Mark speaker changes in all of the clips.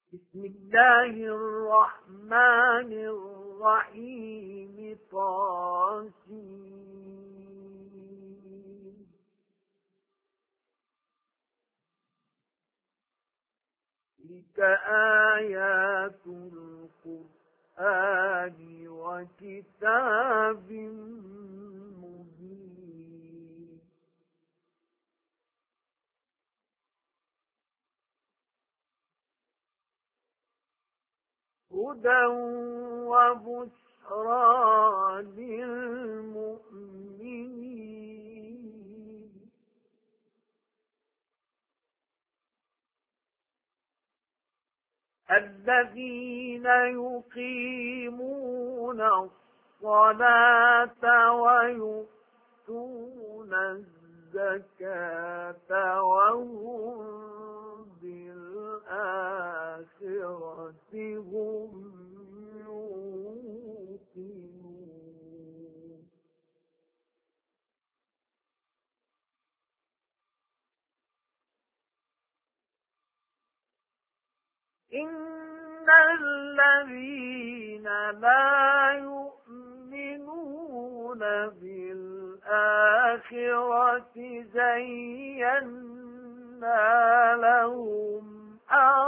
Speaker 1: بسم الله الرحمن الرحيم طاسين تلك آيات القرآن وكتاب مبين هدى وبشرى للمؤمنين الذين يقيمون الصلاة ويؤتون الزكاة وهم بالآخرة هم يوقنون إن الذين لا يؤمنون بالآخرة زينا لهم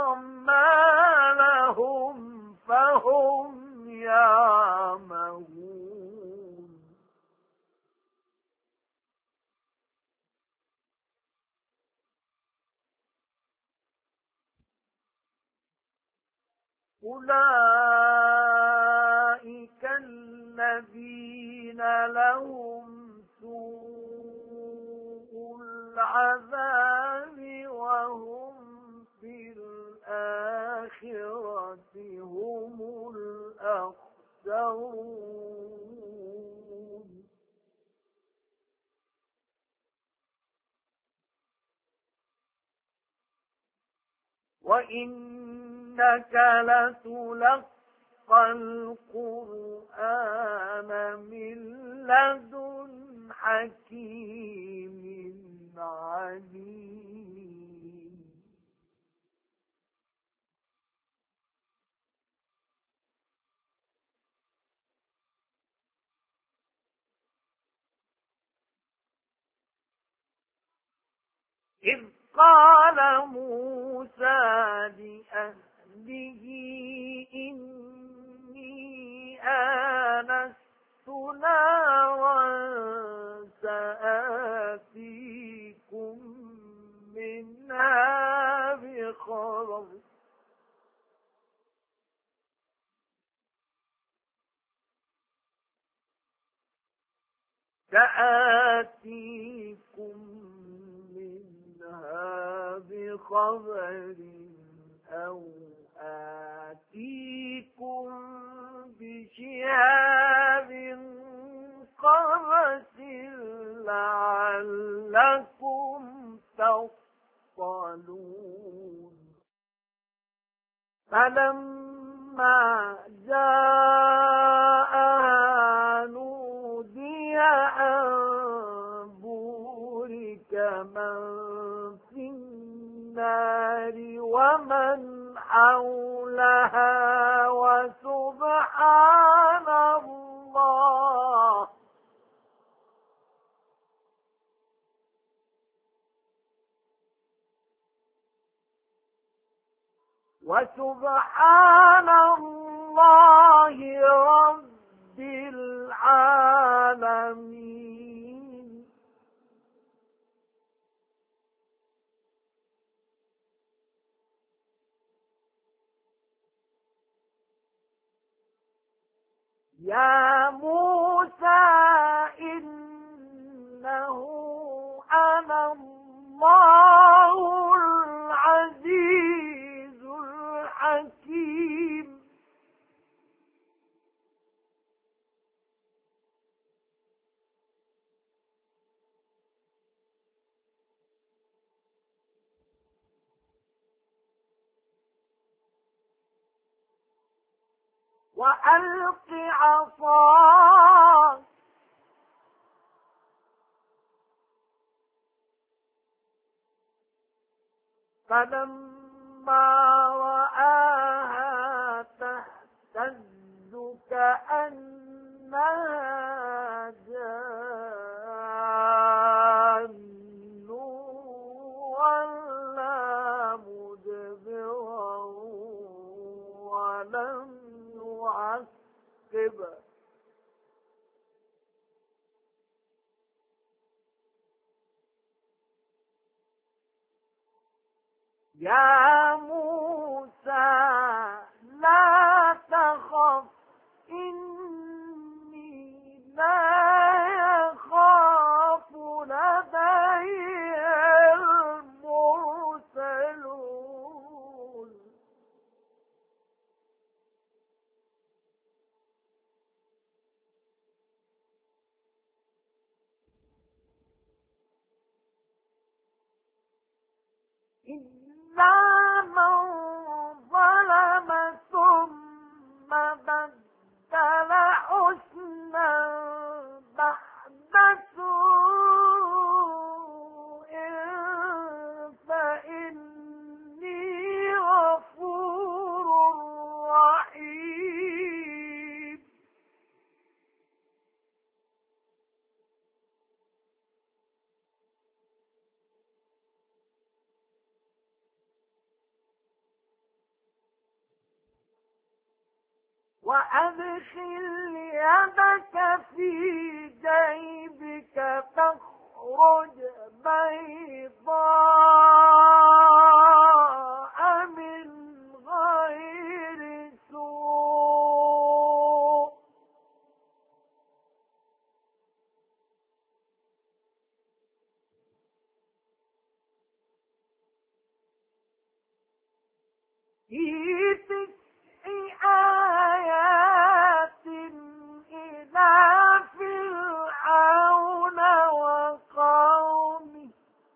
Speaker 1: أعمالهم فهم يعمهون أولئك الذين لهم سوء العذاب وهم في الآخرة هم الأخسرون وإنك لتلقى القرآن من لدن حكيم عليم إذ قال موسى لأهله إني آنست نارا سآتيكم منها بخبر بخبر أو آتيكم بشهاب قبس لعلكم تصطلون فلما جاءها نودي أن بورك من في النار ومن حولها وسبحان الله رب العالمين يا موسى إنه أنا الله العزيز الحكيم وألق عصاك فلما رآها إنها جان ولا مدبرا ولم يعقب يا موسى لا تخف إني لا يخاف لدي المرسلون إلا من ظلم ثم بدل حسنا بعد سوء فإني غفور رحيم وأدخل يدك في جيبك تخرج بيضاء من غير سوء في آيات إلى فرعون وقومه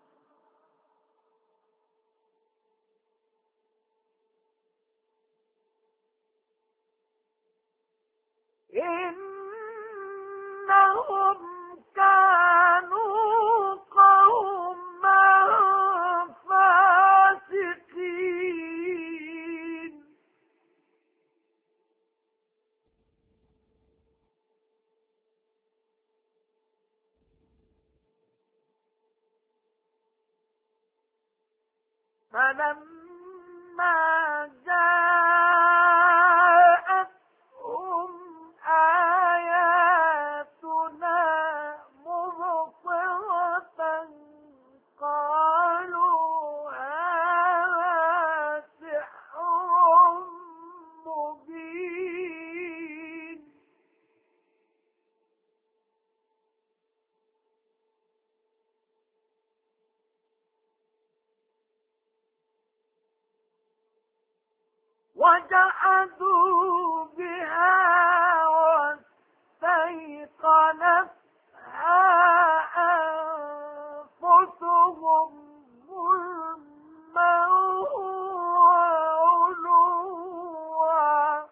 Speaker 1: إنهم كانوا قوما فاسقين فلما جاءتهم آياتنا مبصرة قالوا هذا سحر مبين وجحدوا بها واستيقنتها أنفسهم ظلما وعلوا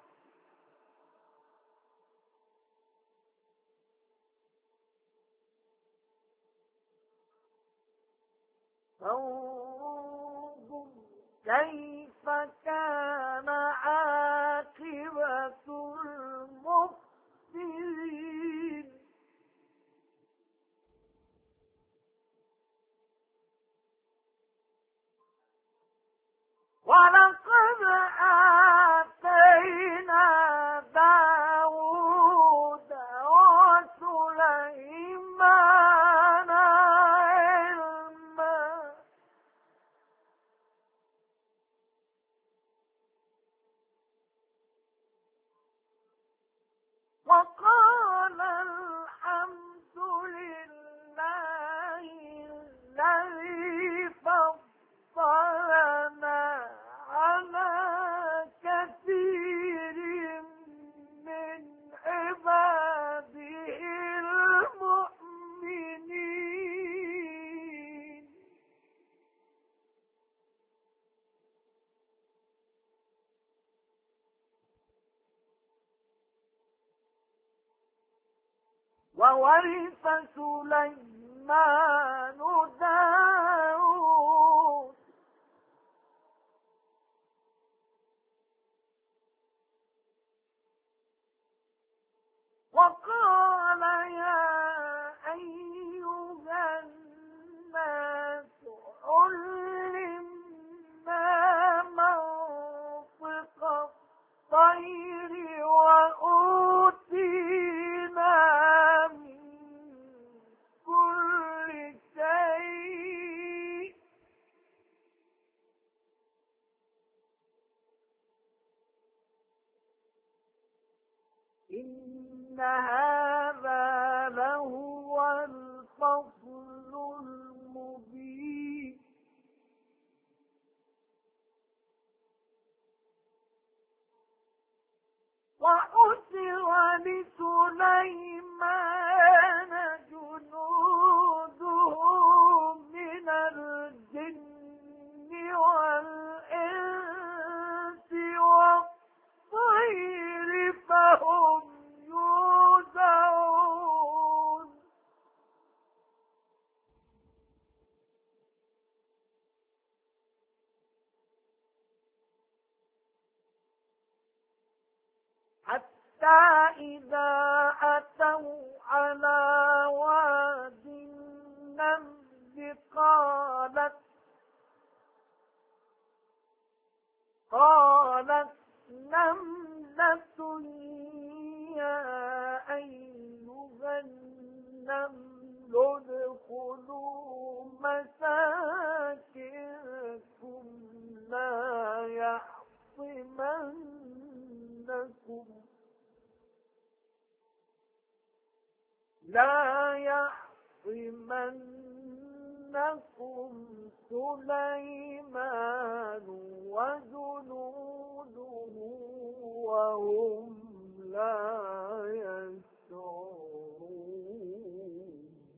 Speaker 1: فانظر كيف كان عاقبة المفسدين ولقد آتينا داود وسليمان علما وقال الحمد لله الذي فضلنا على كثير من عباده المؤمنين وورث سليمان داود وقال إن هذا لهو الفصل المبين وحشر لسليمان جنوده من الجن والإنس والطير فهم يوزعون حتى إذا أتوا على واد النمل قالت نملة يا أيها النمل ادخلوا مساكنكم لا يحطمنكم سليمان وجنوده وهم لا يشعرون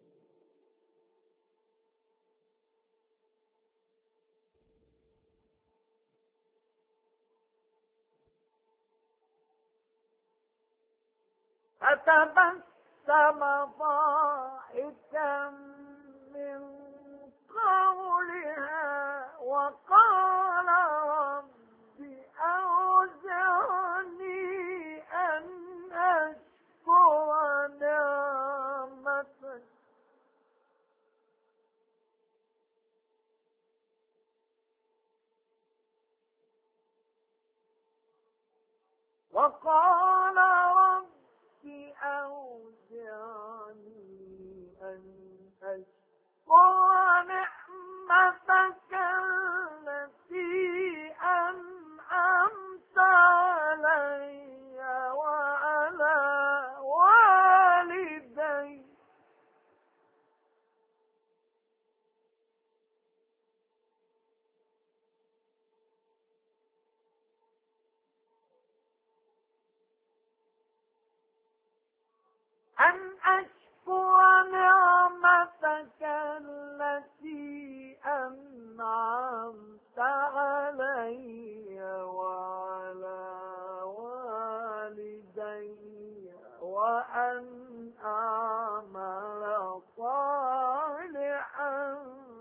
Speaker 1: فتبسم ضاحكا من قولها وقال رب أوزعني أن أشكر نعمتك أن أشكر نعمتك التي أنعمت علي وعلى والدي أن أشكر نعمتك التي أنعمت علي وعلى والدي وأن أعمل صالحا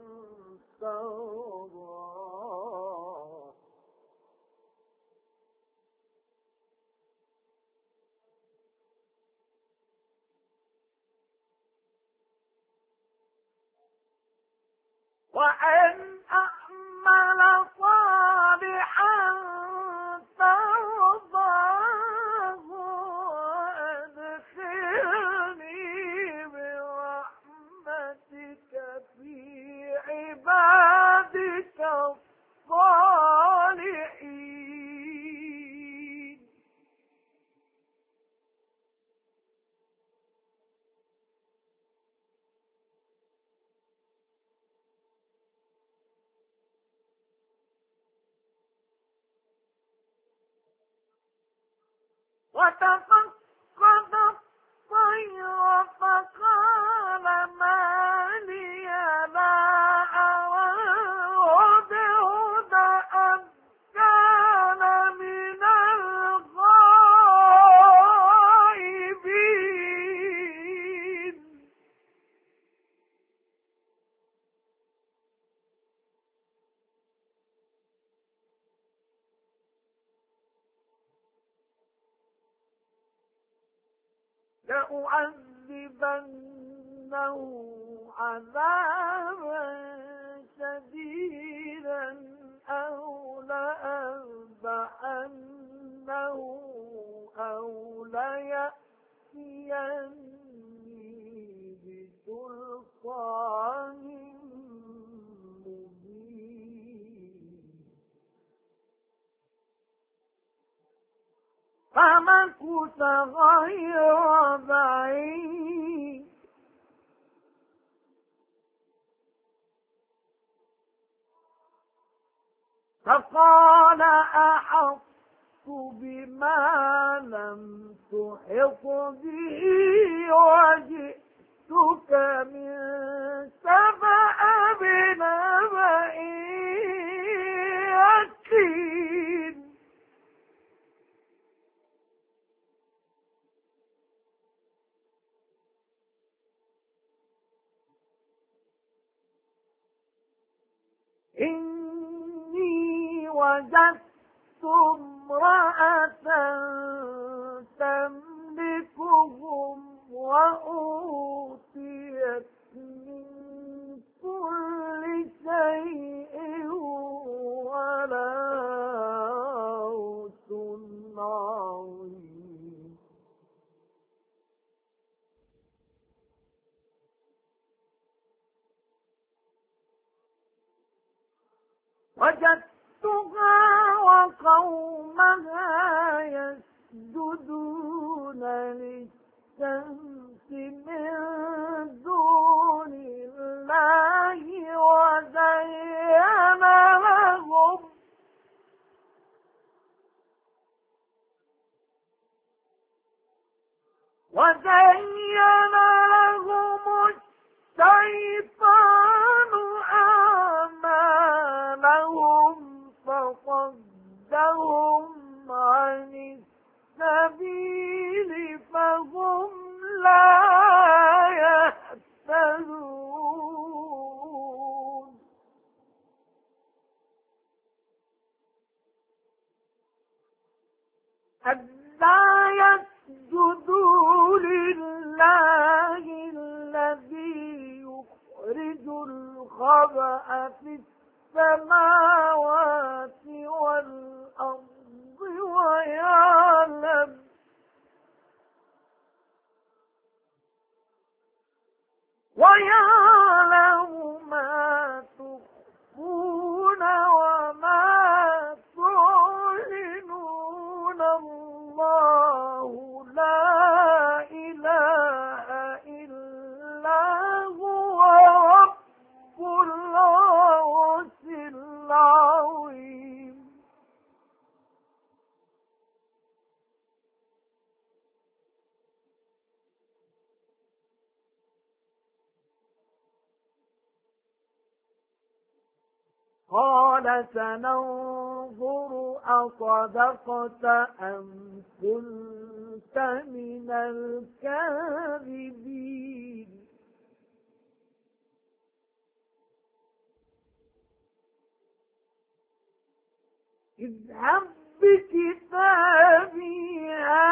Speaker 1: ترضاه وأن أعمل صالحا ترضاه وأدخلني برحمتك في عبادك الصالحين وتفقد الطير فقال ما لي لا أرى الهدهد أم كان من الغائبين لأعذبنه عذابا شديدا أو لأذبحنه أو ليأتيني بسلطان مبين مكث غير بعيد فقال أحطت بما لم تحط به وجئتك من سبأ بنبأ يقين إني وجدت امرأة تملكهم وأوتيت من كل شيء ولها عرش عظيم وجدتها وقومها يسجدون للشمس من دون الله وزين لهم الشيطان أعمالهم فصدهم عن السبيل فهم لا يهتدون ألا يسجدوا لله الذي يخرج الخبأ في السماوات والأرض ويعلم ما تخفون وما تعلنون الله لا إله إلا هو رب العرش العظيم قال سننظر أصدقت أم كنت من الكاذبين اذهب بكتابي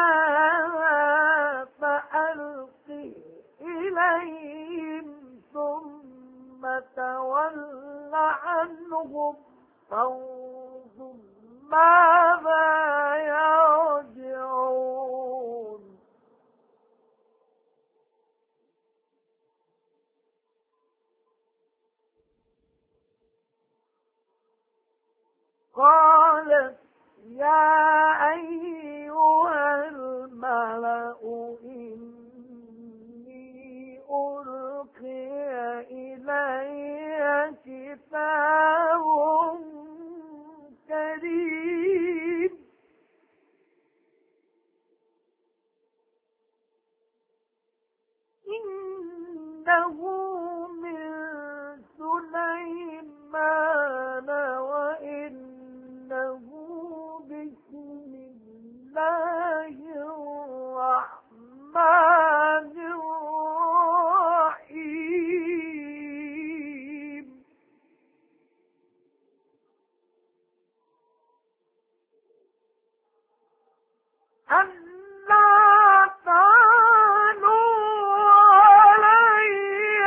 Speaker 1: هذا فألقه إليهم ثم تول عنهم فانظر ماذا يرجعون قالت يا أيها الملأ إني ألقي إلي كتاب كريم إنه من سليمان وإنه بسم الله الرحمن الرحيم ألا تعلوا علي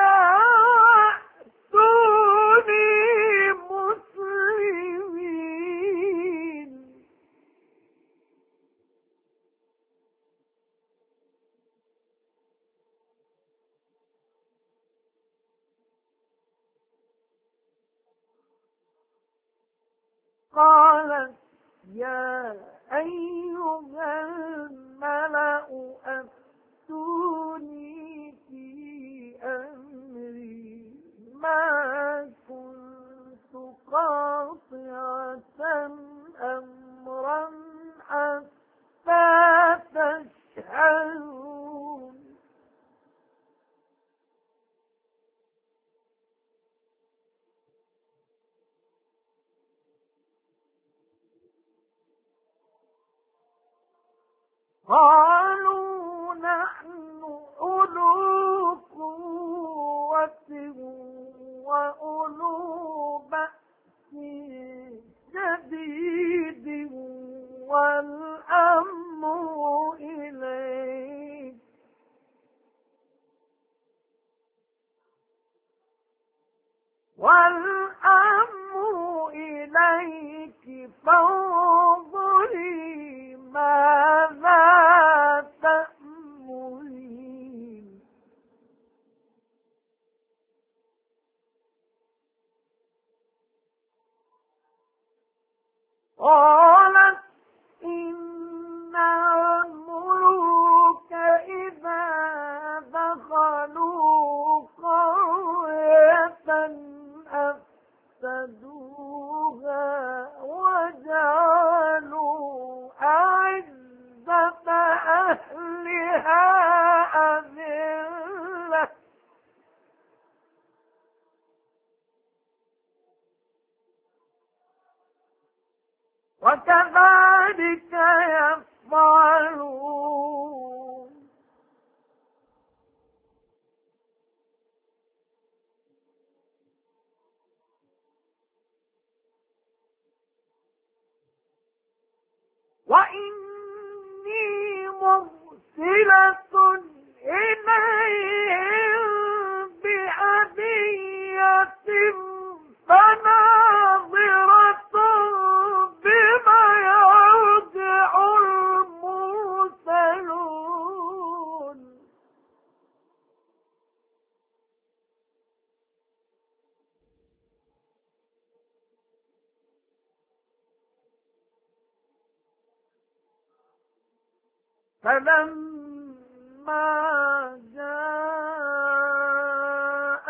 Speaker 1: وأتوني مسلمين قالت يا أيها قالوا نحن أولو قوة وأولو بأس شديد والأمر إليك فانظري ماذا تأمرين. قالت إن الملوك إذا دخلوا قرية أفسدوها وجعلوا أعزة أهلها أذلة وكذلك يفعلون. وإني مرسلة إليهم بهدية فناظرة بما يرجع المرسلون. فلما جاء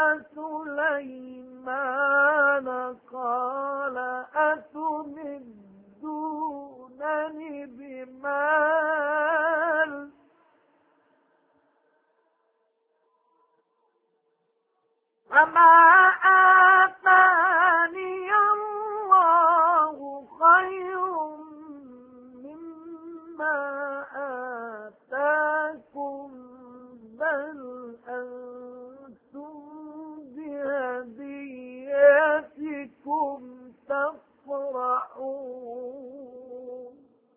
Speaker 1: سليمان قال أتمدونني بمال فما آتاني الله خير مما آتاكم بل أنتم بهديتكم تفرحون.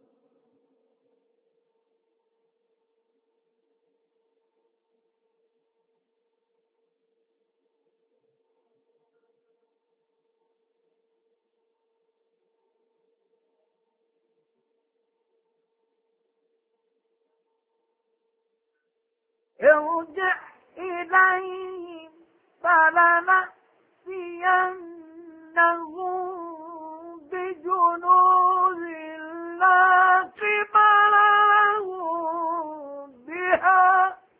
Speaker 1: ارجع إليهم فلنأتينهم بجنود لا قبل لهم بها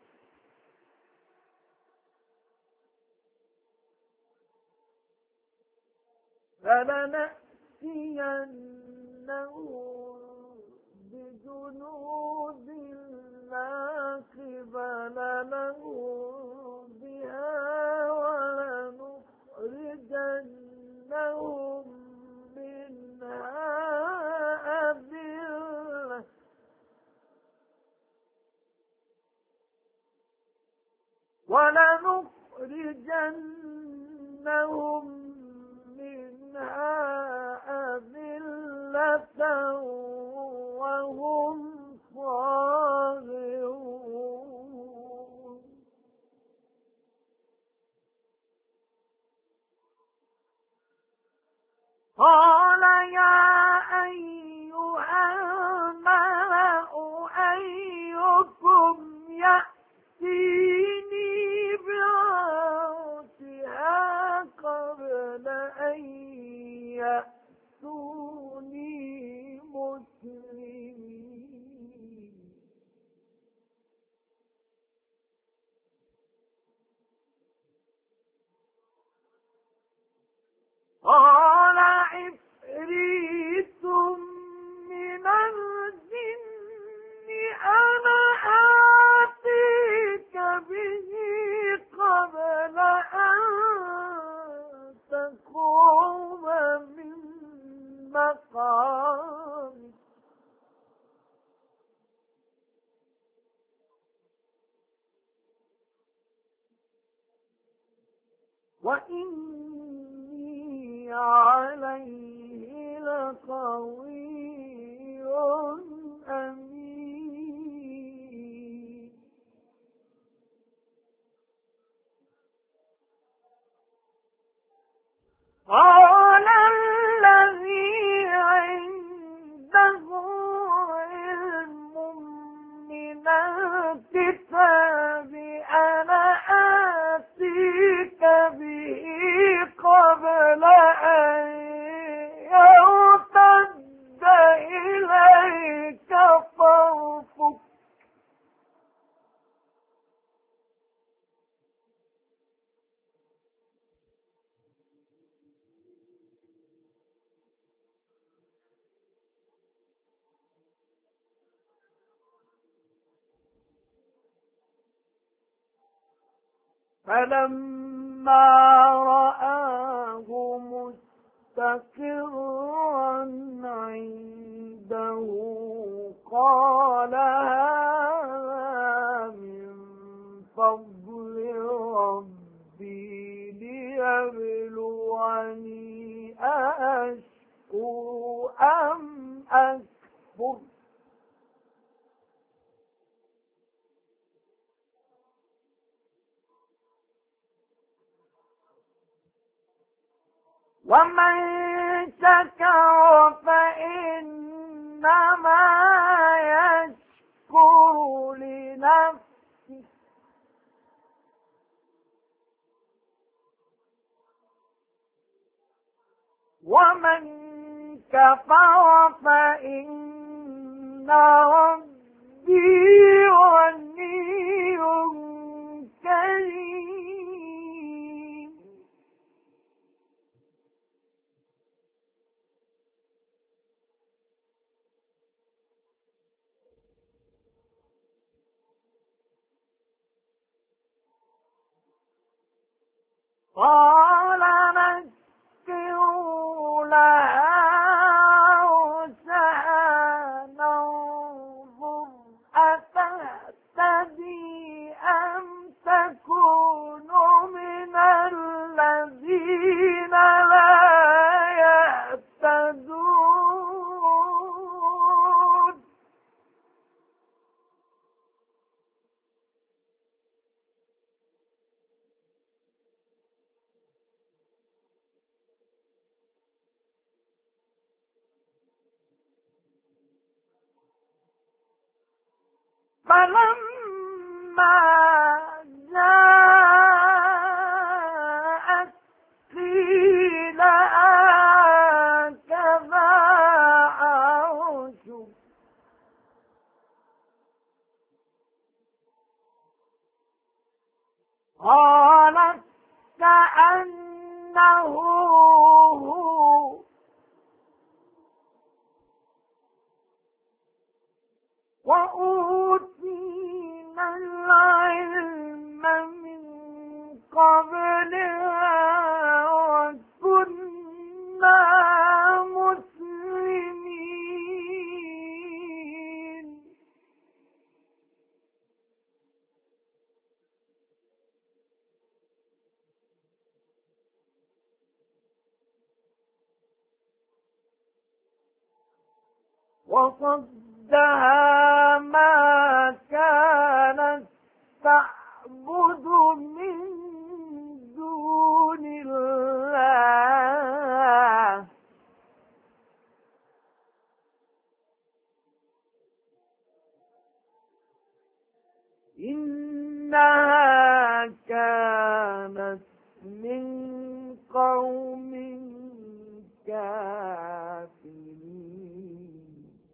Speaker 1: لا قبل لهم بها ولنخرجنهم منها أذلة وهم صاغرون. قال يا أيها الملأ أيكم يأتيني بعرشها قبل أن يأتوني مسلمين. قال عفريت من الجن أنا آتيك به قبل أن تقوم من مقامك وإني عليه لقوي أمين. قال الذي عنده علم من الكتاب أنا آتيك به قبل أن يرتد إليك طرفك فلما رآه مستقرا عنده قال هذا من فضل ربي ليبلوني أأشكر أم أكفر. ومن شكر فإنما يشكر لنفسه ومن كفر فإن ربي غني كريم. قال نكروا لها عرشها ننظر أتهتدي أم تكون من الذين لا يهتدون. فلما جاءت قيل هكذا عرشك قالت كأنه هو وأوتينا العلم من قبلها وكنا مسلمين. وصدها ما كانت تعبد من دون الله إنها كانت من قوم كافرين.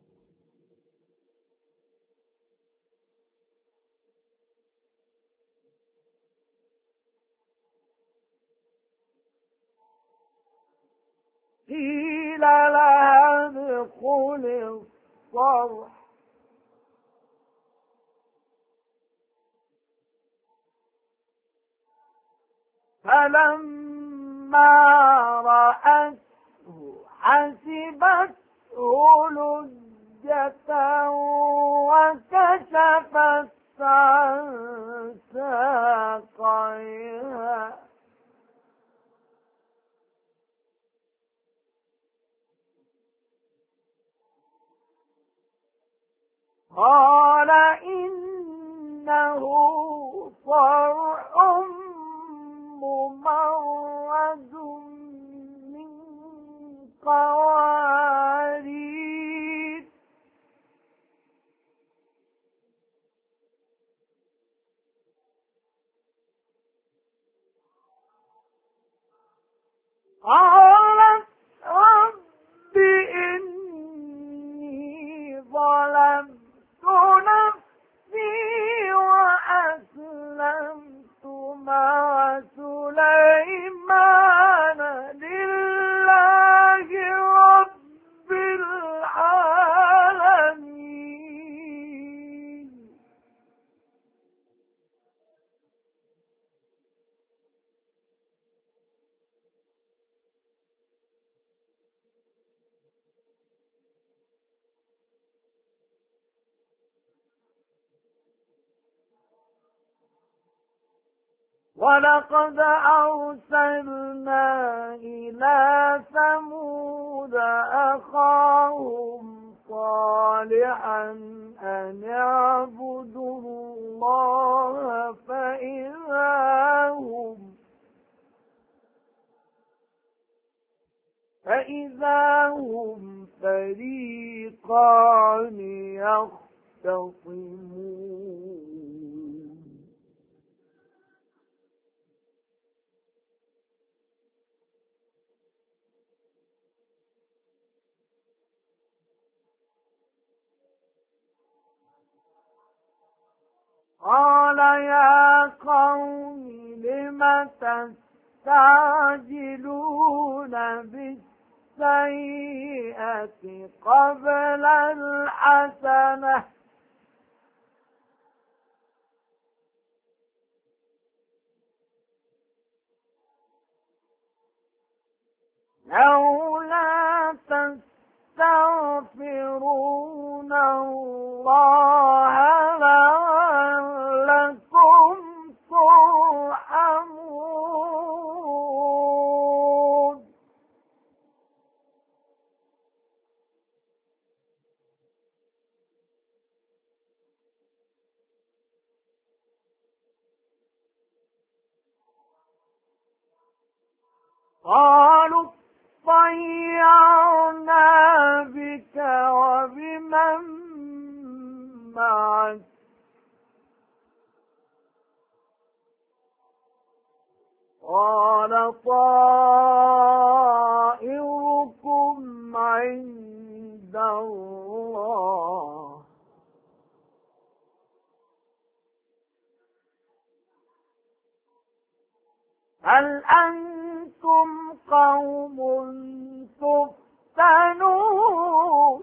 Speaker 1: قيل لها ادخل الصرح فلما رأته حسبته لجة وكشفت عن ساقيها قال إنه صرح ممرد من قوارير قالت رب إني ظلمت نفسي وأسلمت مع سليمان لله رب العالمين ولقد أرسلنا إلى ثمود أخاهم صالحا أن اعبدوا الله فإذا هم فريقان يختصمون قال يا قوم لم تستعجلون بالسيئة قبل الحسنة لولا تستغفرون الله لعلكم ترحمون قالوا طيرنا بك وبمن معك قال طائركم عند الله هل أنتم قوم تفتنون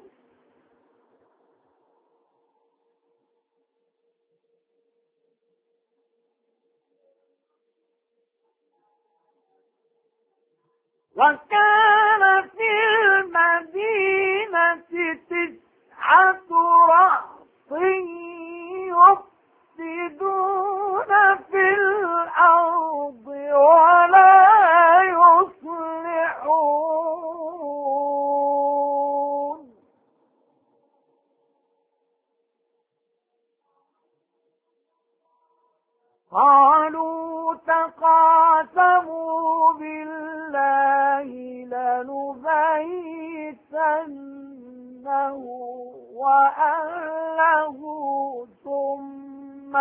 Speaker 1: وكان في المدينة 9 رهط يفسدون في الأرض ولا يصلحون قالوا تقاسموا بالله لنبيتنه وأهله ثم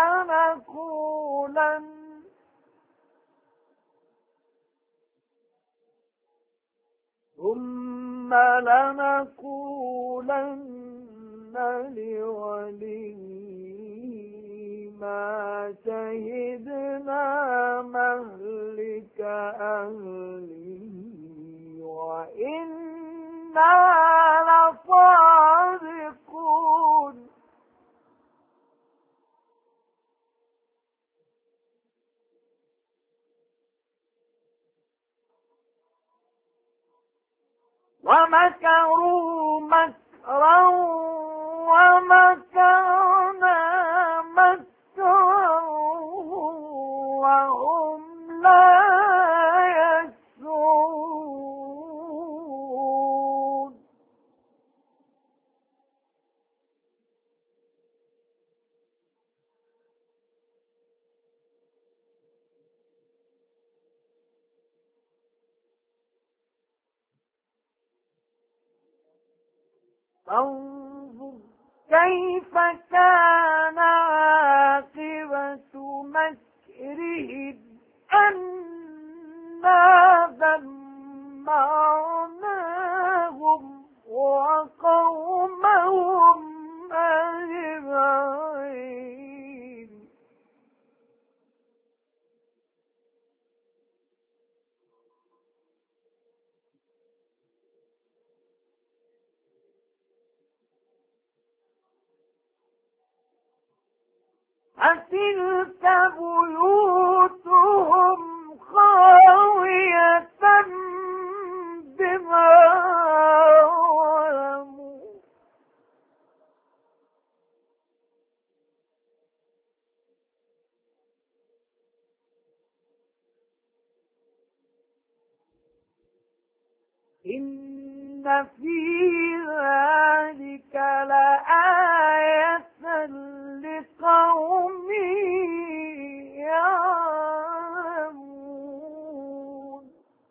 Speaker 1: لنقولن لوليه ما شهدنا مهلك أهله وإنا لصادقون ومكروا مكرا ومكرنا مكرا وهم لا يشعرون فانظر كيف كان عاقبة مكرهم أنا دمرناهم وقومهم أجمعين أتلك بيوتهم خاوية بما ظلموا إن في ذلك لآية لقوم يعلمون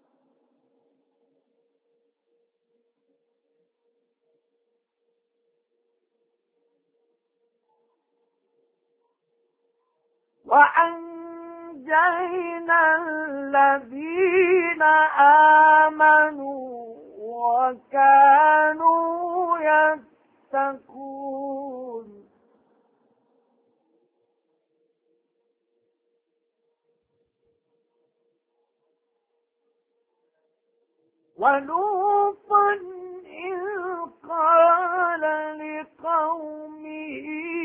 Speaker 1: وأنجينا الذين آمنوا وكانوا يتقون ولوطا إذ قال لقومه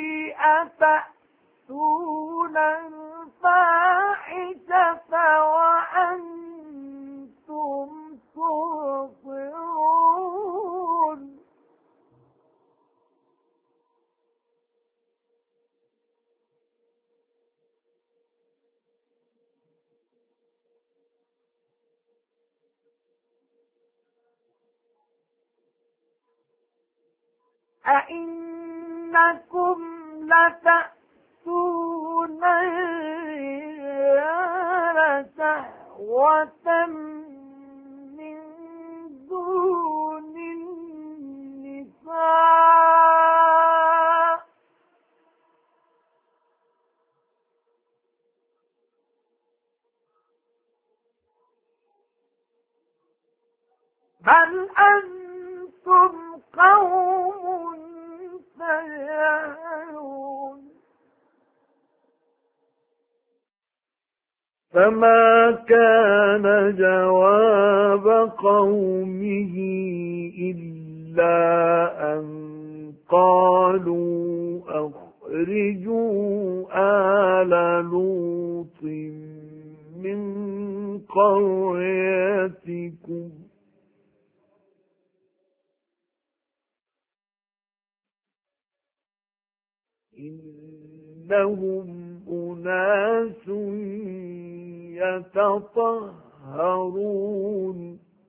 Speaker 1: أتأتون الفاحشة وأنتم تبصرون أئنكم لتأتون الرجال شهوة من دون النساء بل أنتم قوم تجهلون
Speaker 2: فما كان جواب قومه إلا أن قالوا أخرجوا آل لوط من قريتكم إنهم أناس يتطهرون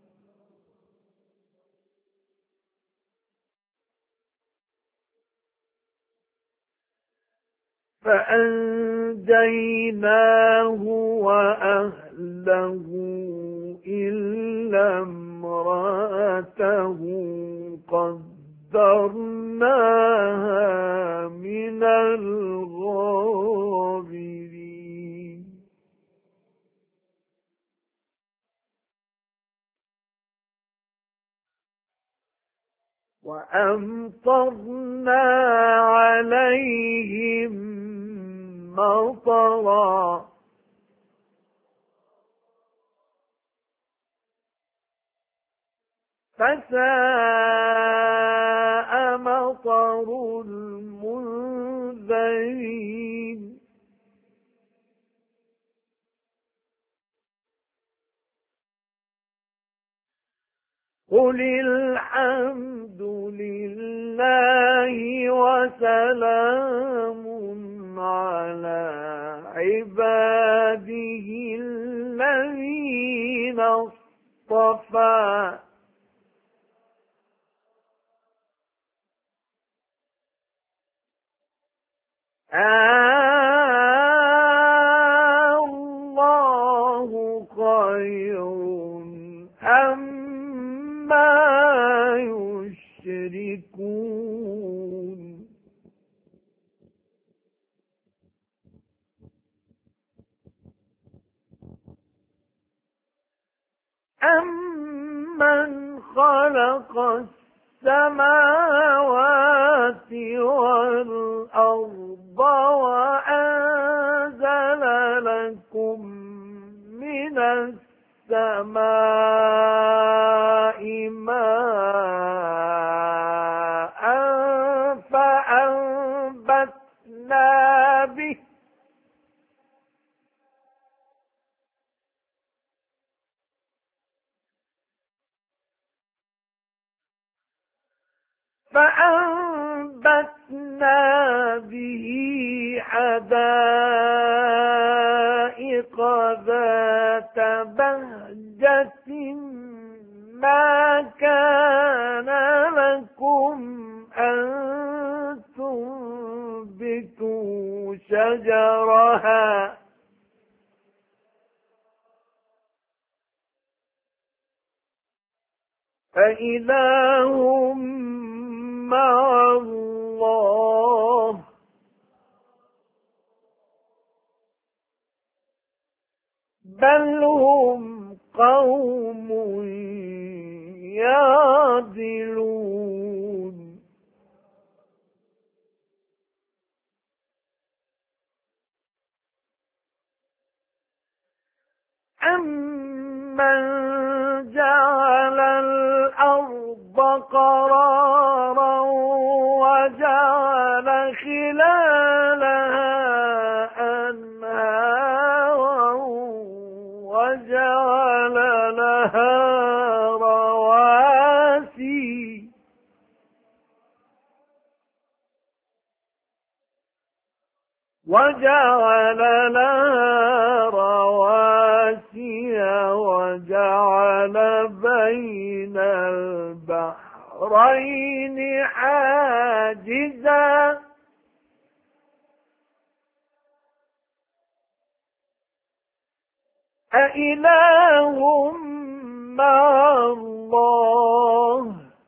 Speaker 2: فأنجيناه وأهله إلا امرأته قدرناها من الغابرين وأمطرنا عليهم مطرا فساء مطر المنذرين قل الحمد لله وسلام على عباده الذين اصطفى الله خير أما يشركون يشركون أَمَّنْ خَلَقَ السَّمَاوَاتِ وَالْأَرْضَ وَأَنزَلَ لَكُم مِّنَ السَّمَاءِ مَاءً فأنبتنا به حدائق ذات بهجة ما كان لكم أن تنبتوا شجرها فإله مع الله بل هم قوم يعدلون أَمَّنْ جَعَلَ الْأَرْضَ قَرَارًا وَجَعَلَ خِلَالَهَا أَنْهَارًا وَجَعَلَ لَهَا رَوَاسِيَ وَجَعَلَ بَيْنَ الْبَحْرَيْنِ حَاجِزًا أَإِلَٰهٌ مَّعَ اللَّهِ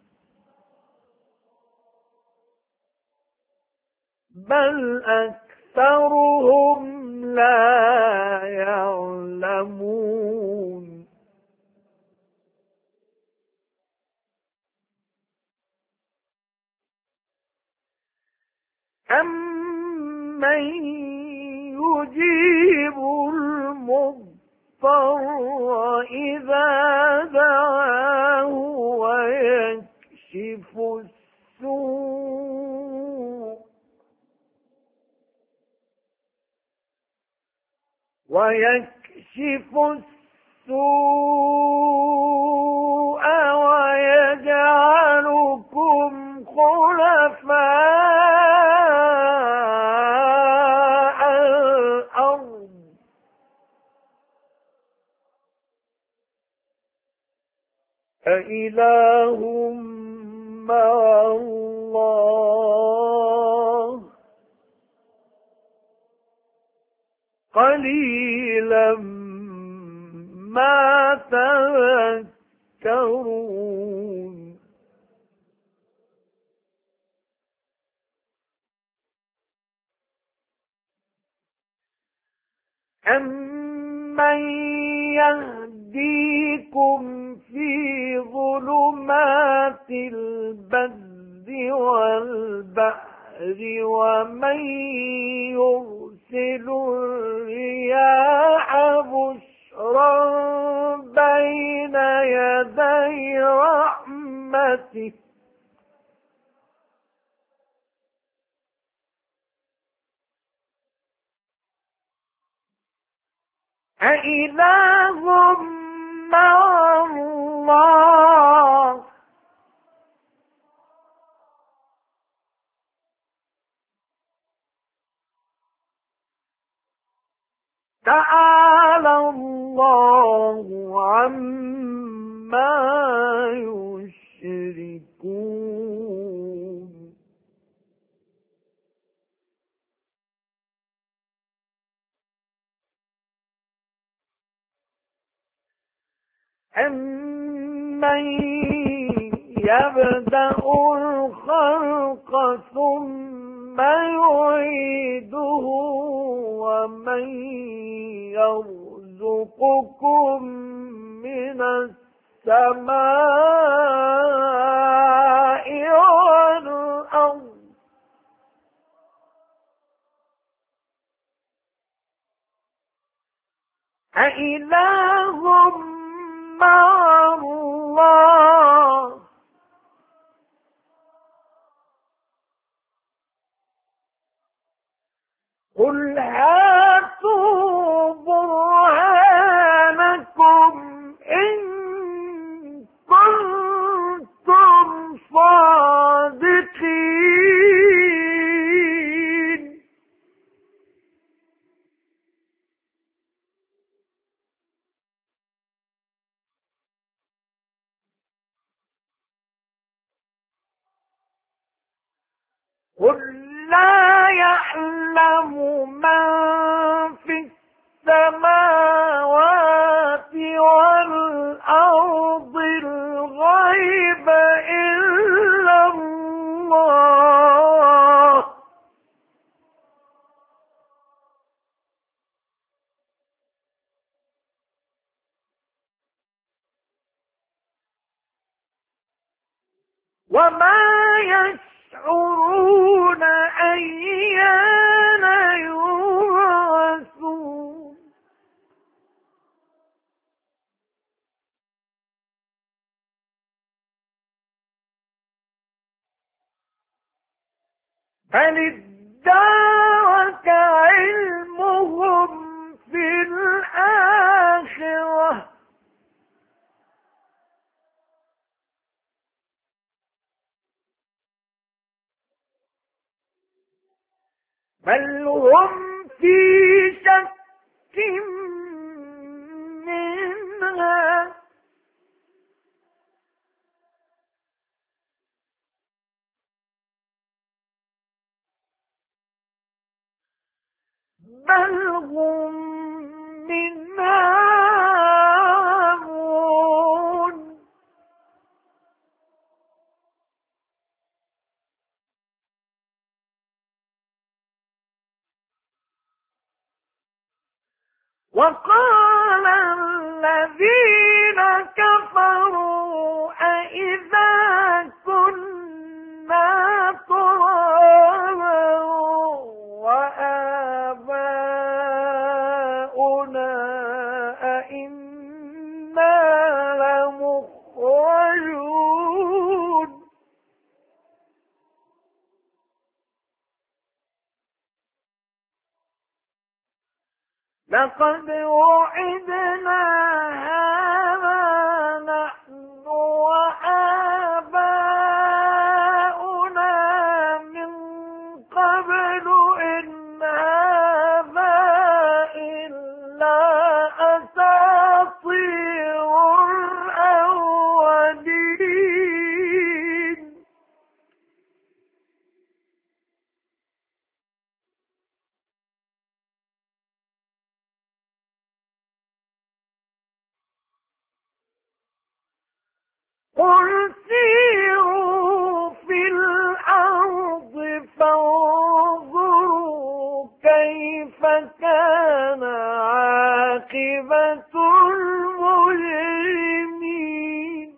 Speaker 2: بَلْ أَكْثَرُهُمْ لَا يَعْلَمُونَ أَمَّن يُجِيبُ الْمُضْطَرَّ إِذَا دَعَاهُ وَيَكْشِفُ السُّوءَ وَيَجْعَلُكُمْ خُلَفَاءَ الْأَرْضِ أَإِلَٰهٌ مَّعَ اللَّهِ قَلِيلًا مَا تَذَكَّرُونَ أَمَّن يَهْدِيكُمْ فِي ظُلُمَاتِ الْبَرِّ وَالْبَحْرِ وَمَن يُرْسِلُ الرِّيَاحَ بُشْرًا بَيْنَ يَدَيْ رَحْمَتِهِ أَإِلَٰهٌ مَّعَ اللَّهِ تَعَالَى اللَّهُ عَمَّا يُشْرِكُونَ أَمَّن يَبْدَأُ أإله مع الله قل هاتوا برهانكم إن كنتم صادقين قل لا يعلم من في السماوات والأرض الغيب إلا الله وما يشعرون أيان يبعثون بل ادارك علمهم في الآخرة بل هم في شك منها بل هم منها عمون وقال الذين كفروا أإذا كنا ترابا وآباؤنا أئنا لمخرجون لقد وعدنا هذا نحن وآباؤنا من قبل إن هذا إلا أساطير الأولين قل سيروا في الأرض فانظروا كيف كان عاقبة المجرمين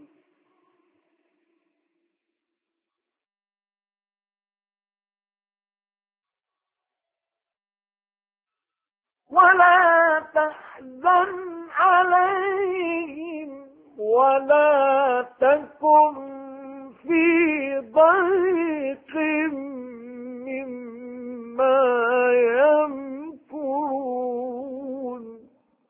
Speaker 2: ولا تحزن عليهم ولا تكن في ضيق مما يمكرون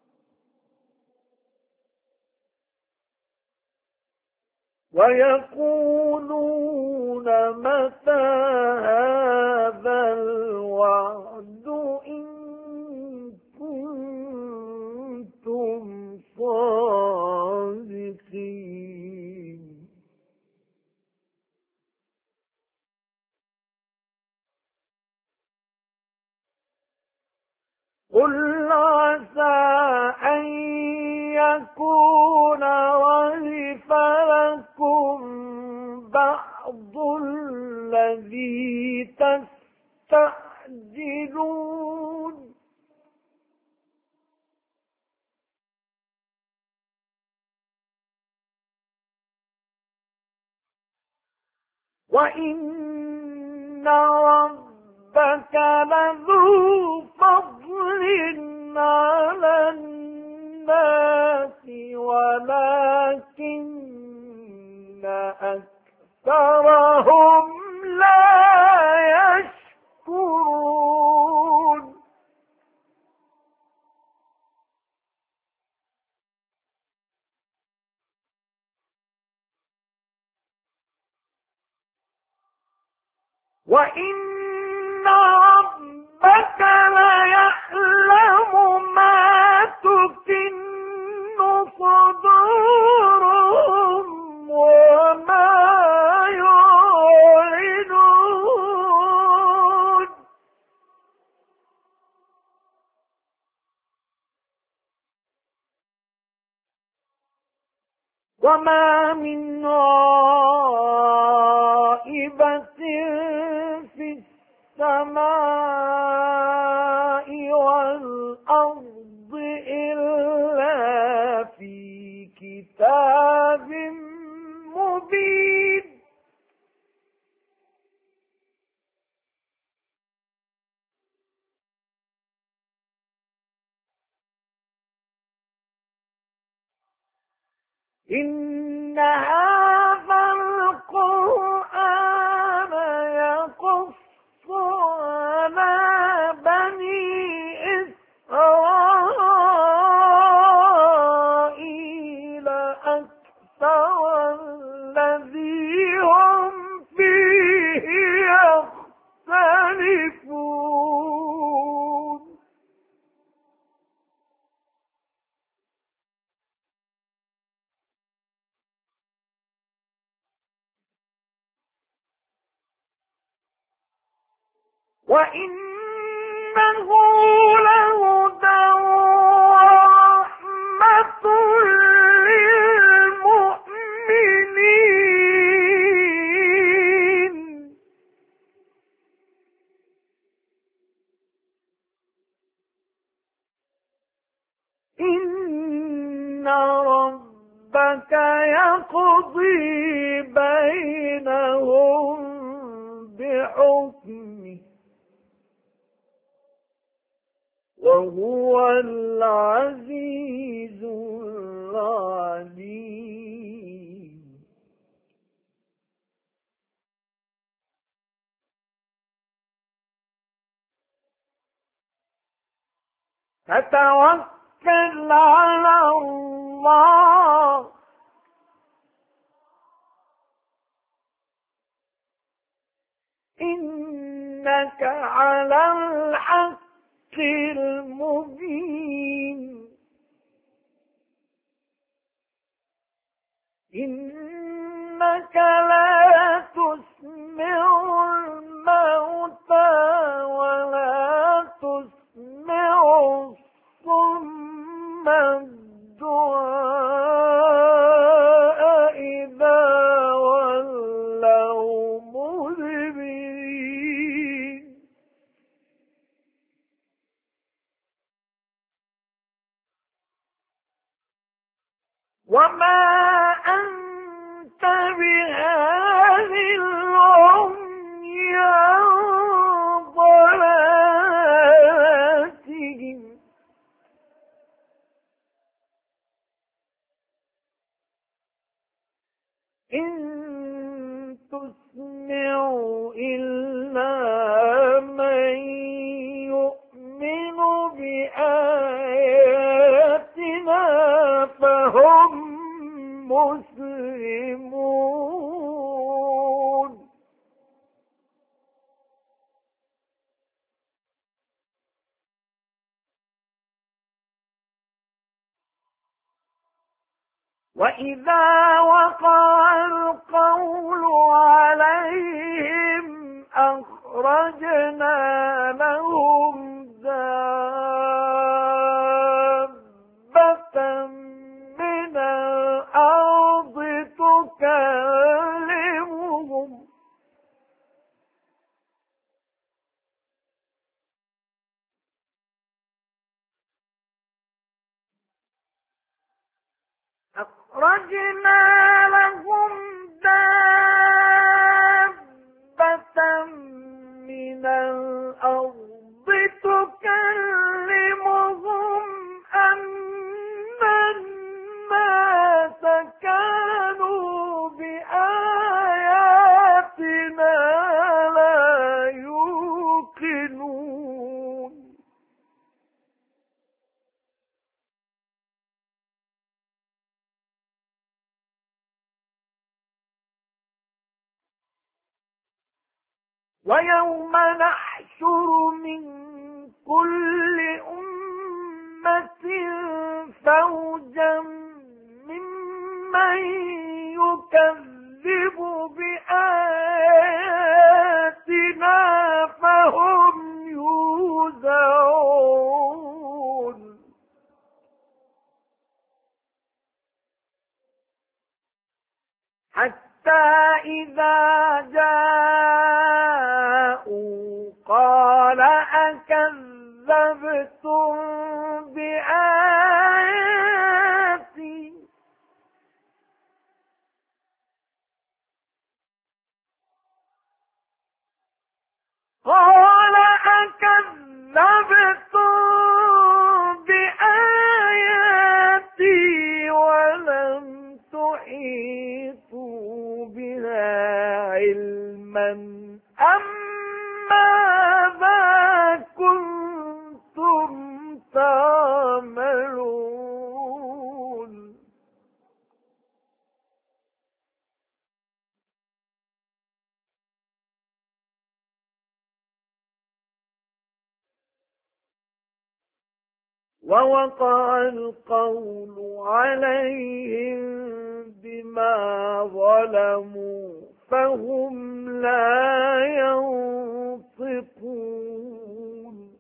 Speaker 2: ويقولون متى هذا الوعد إن كنتم صادقين قل عسى أن يكون ردف لكم بعض الذي تستعجلون وإن ربك لذو فضل على الناس الناس ولكن أكثرهم لا يشكرون وإن ربك ليعلم ما تكن صدورهم وما يعلنون وما من غائبة في السماء والأرض إلا في كتاب مبين إن هذا القرآن يقص على بني إسرائيل أكثر الذي هم فيه يختلفون وإنه لهدى ورحمة للمؤمنين إن ربك يقضي بينهم بحكمه وهو العزيز العليم فتوكل على الله إنك على الحق المبين إنك لا تسمع الموتى ولا تسمع الصم الدعاء إذا ولوا مدبرين وما أنت بهاد العمي عن ضلالتهم إن تسمع إلا من يؤمن بآياتنا فهم مسلمون وإذا وقع القول عليهم أخرجنا لهم دابة من الأرض تكلمهم أخرجنا لهم دابة من الأرض تكلمهم أن
Speaker 1: ويوم نحشر من كل أمة فوجا ممن يكذب بآياتنا فهم يوزعون حتى إذا جاءوا قال أكذبتم بآياتي قال أكذبتم بآياتي ولم تحيطوا بها علما أم ماذا كنتم تعملون ووقع القول عليهم بما ظلموا فهم لا ينطقون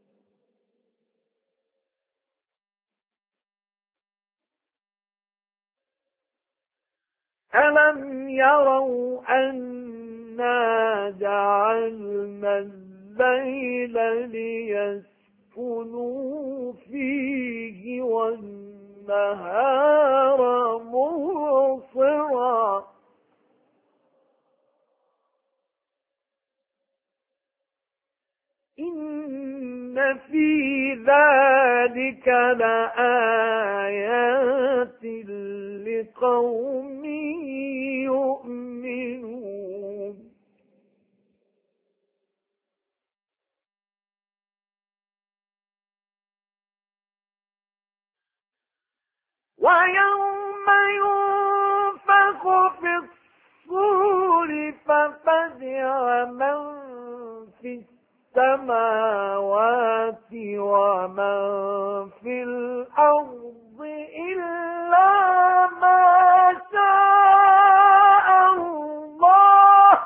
Speaker 1: ألم يروا أنا جعلنا الليل ليسكنوا فيه والنهار مبصرا إن في ذلك لآيات لقوم يؤمنون ويوم ينفخ في الصور ففزع من في السماوات ومن في الأرض إلا ما شاء الله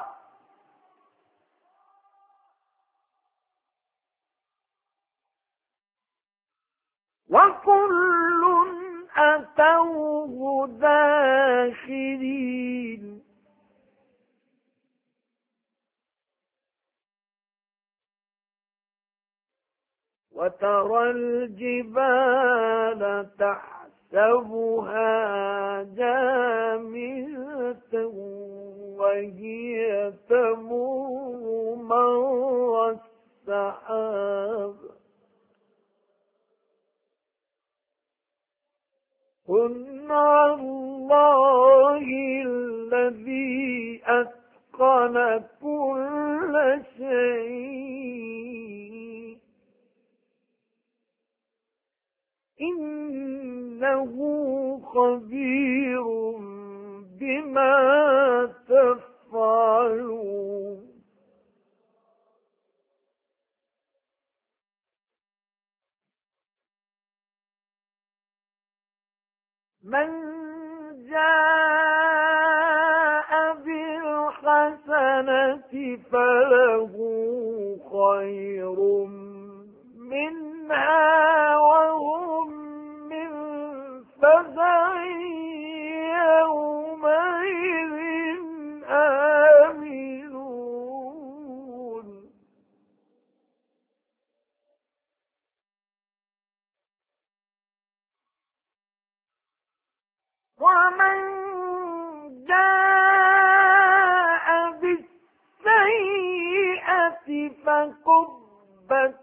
Speaker 1: وكل أتوه داخرين وترى الجبال تحسبها جامدة وهي تمر مر السحاب صنع الله الذي أتقن كل شيء إنه خبير بما تفعلون من جاء بالحسنة فله خير منها وهم من فزع يومئذ آمنون ومن جاء بالسيئة فكبت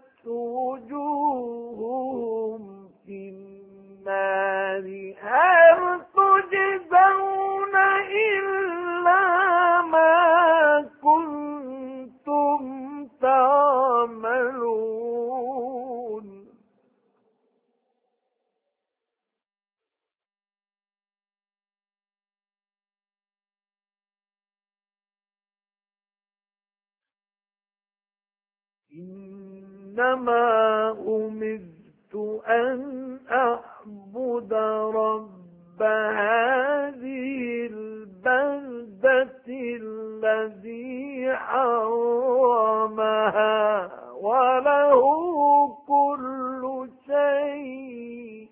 Speaker 1: وجوههم في النار هل تجزون إلا ما كنتم تعملون إنما أمرت أن أعبد رب هذه البلدة الذي حرمها وله كل شيء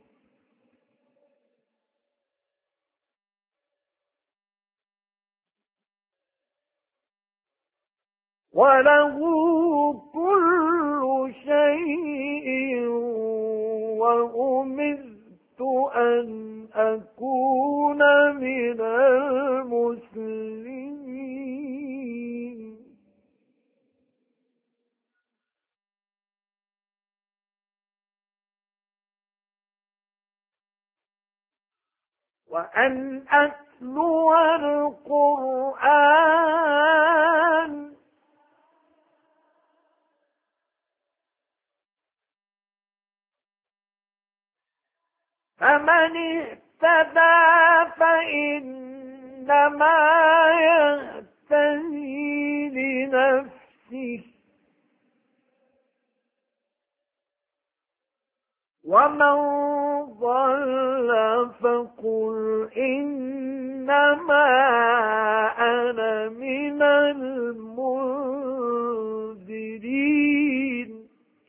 Speaker 1: وأمرت أن أكون من المسلمين وأن أتلو القرآن فمن اهتدى فإنما يهتدي لنفسه ومن ضل فقل إنما أنا من المنذرين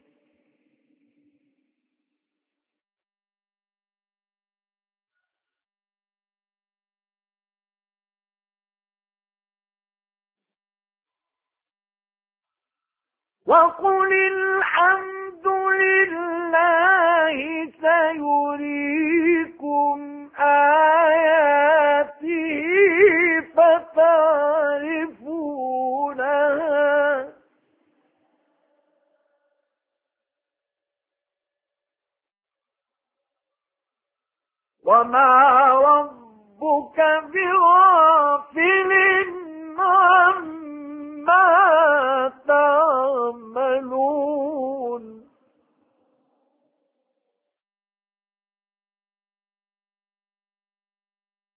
Speaker 1: وقل الحمد لله سيريكم آياته فتعرفونها وما ربك بغافل